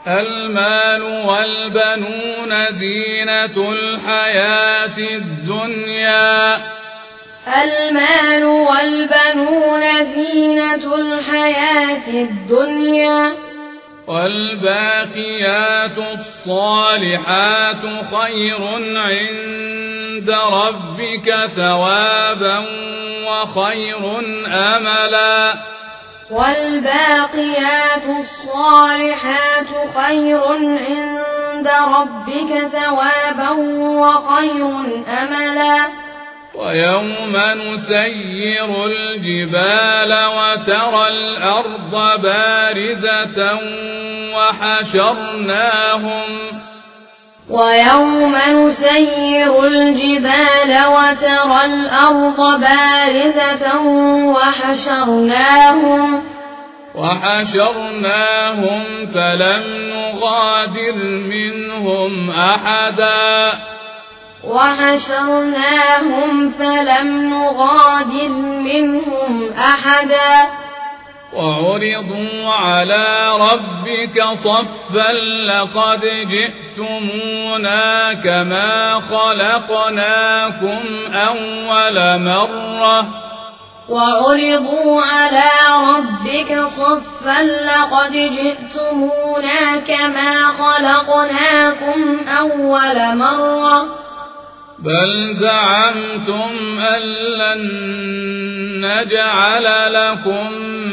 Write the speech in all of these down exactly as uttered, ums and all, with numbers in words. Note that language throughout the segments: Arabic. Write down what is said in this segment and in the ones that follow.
المال والبنون زينة الحياة الدنيا المال والبنون زينة الحياة الدنيا والباقيات الصالحات خير عند ربك ثوابا وخير أملا والباقيات الصالحات خير عند ربك ثوابا وخير أملا ويوم نسير الجبال وترى الأرض بارزة وحشرناهم ويوم نسير الجبال وترى الأرض بارزة وحشرناهم وحشرناهم فلم نغادر منهم أحدا وحشرناهم فلم نغادر منهم أحدا وعرضوا على ربك صفا لقد جئتمونا كما خلقناكم أول مرة وعرضوا على ربك صفا لقد جئتمونا كما خلقناكم أول مرة بل زعمتم أن لن نجعل لكم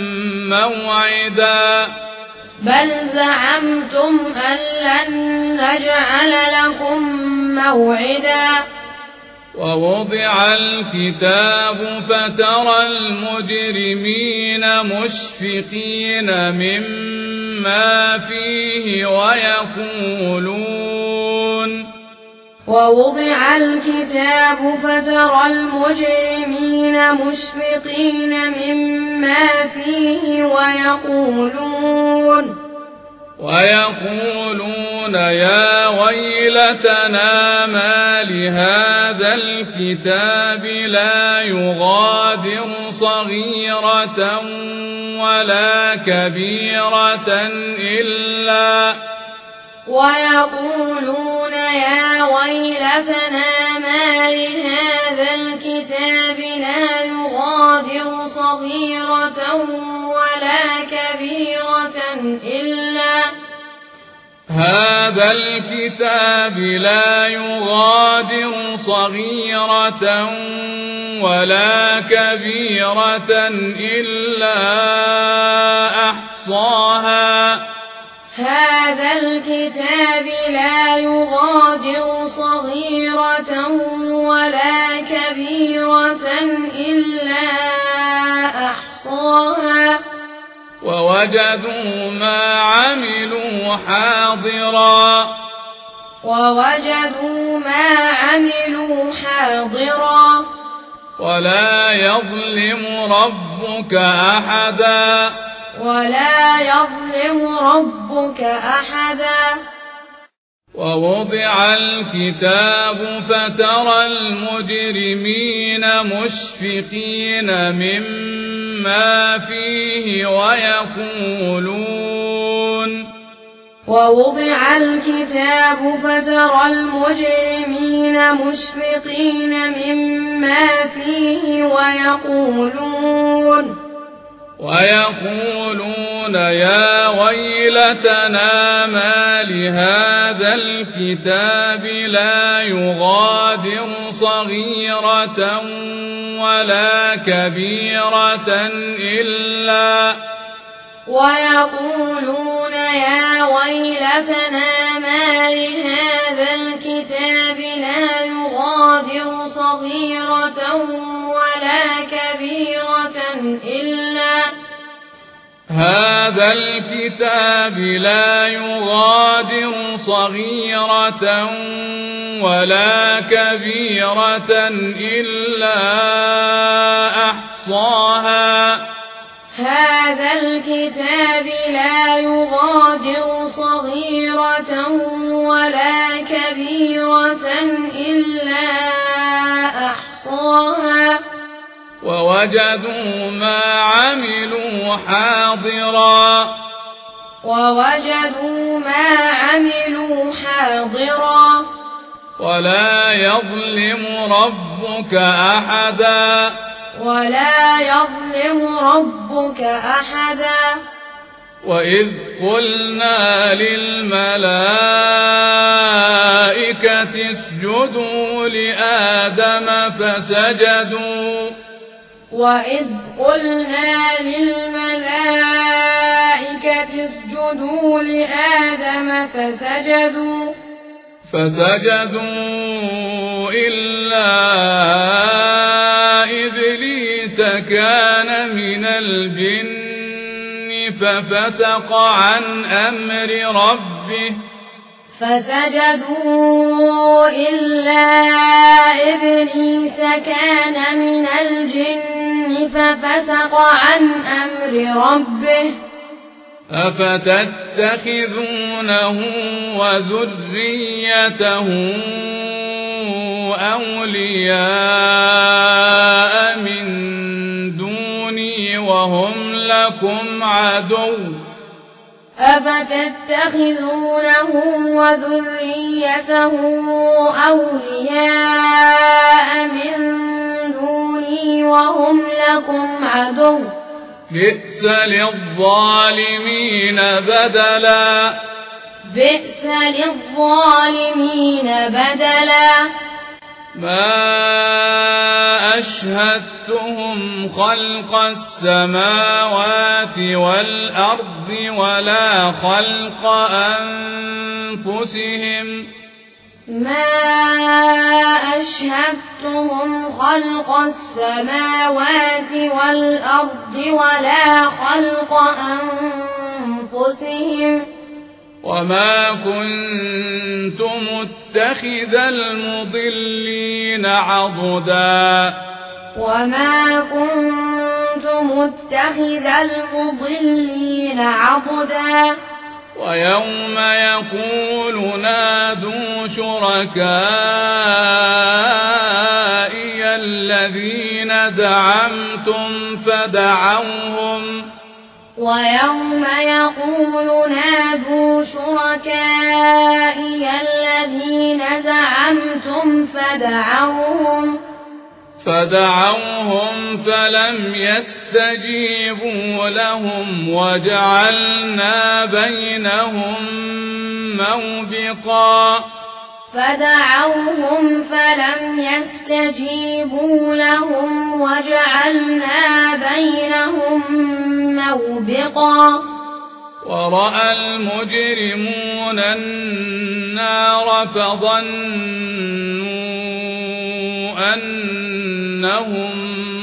موعدا بل زعمتم أن لن نجعل لكم موعدا ووضع الكتاب فترى المجرمين مشفقين مما فيه ويقولون ووضع الكتاب فترى المجرمين مشفقين مما فيه ويقولون ويقولون يا ويلتنا ما لهذا الكتاب لا يغادر صغيرة ولا كبيرة إلا ويقولون يا ويلتنا ما لهذا الكتاب لا يغادر صغيرة ولا كبيرة إلا هذا الكتاب لا يغادر صغيرة ولا كبيرة إلا أحصاها هذا الكتاب لا يغادر صغيرة ولا كبيرة إلا أحصاها ووجدوا ما عملوا حاضرا ووجدوا ما عملوا حاضرا ولا يظلم ربك أحدا ولا يظلم ربك أحدا ووضع الكتاب فترى المجرمين مشفقين مما فيه ويقولون ووضع الكتاب فترى المجرمين مشفقين مما فيه ويقولون ويقولون يا ويلتنا ما لهذا الكتاب لا يغادر صغيرة ولا كبيرة إلا ويقولون يا ويلتنا ما لهذا الكتاب لا يغادر صغيرة ولا كبيرة إلا هذا الكتاب لا يغادر صغيرة ولا كبيرة إلا أحصاها هذا الكتاب لا يغادر صغيرة ولا كبيرة إلا أحصاها ووجدوا ما عملوا حاضرا ووجدوا ما عملوا حاضرا ولا يظلم ربك أحدا ولا يظلم ربك أحدا وإذ قلنا للملائكة اسجدوا لآدم فسجدوا وإذ قلنا للملائكة اسجدوا لآدم فسجدوا فسجدوا إلا إبليس كان من الجن ففسق عن أمر ربه فسجدوا إلا إبليس كان من الجن ففسق عن أمر ربه أفتتخذونه وذريته أولياء من دوني وهم لكم عدو أفتتخذونه وذريته أولياء من دوني وهم لكم عدو بئس للظالمين بدلا بئس للظالمين بدلا ما أشهدتهم خلق السماوات والأرض ولا خلق أنفسهم ما أشهدتهم خلق السماوات والأرض ولا خلق أنفسهم وما كنت متخذ المضلين عضدا وما كنت متخذ المضلين عضدا ويوم يقول نادوا شركائي الذين زعمتم فدعوهم ويوم يقول نادوا شركائي الذين زعمتم فدعوهم فدعوهم فلم يستجيبوا لهم وجعلنا بينهم موبقا فدعوهم فلم يستجيبوا لهم وجعلنا بينهم موبقا ورأى المجرمون النار فظنوا أنهم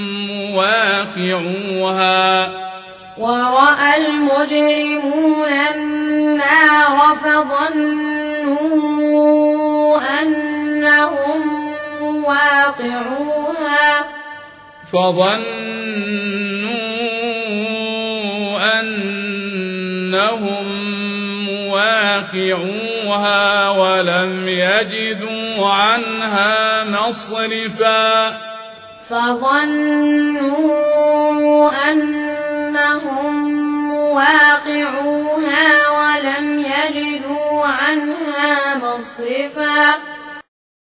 مواقعوها ورأى المجرمون النار فظنوا أنهم مواقعوها فظنوا أنهم مواقعوها ولم يجدوا عنها مصرفا فظنوا أنهم مواقعوها ولم يجدوا عنها مصرفا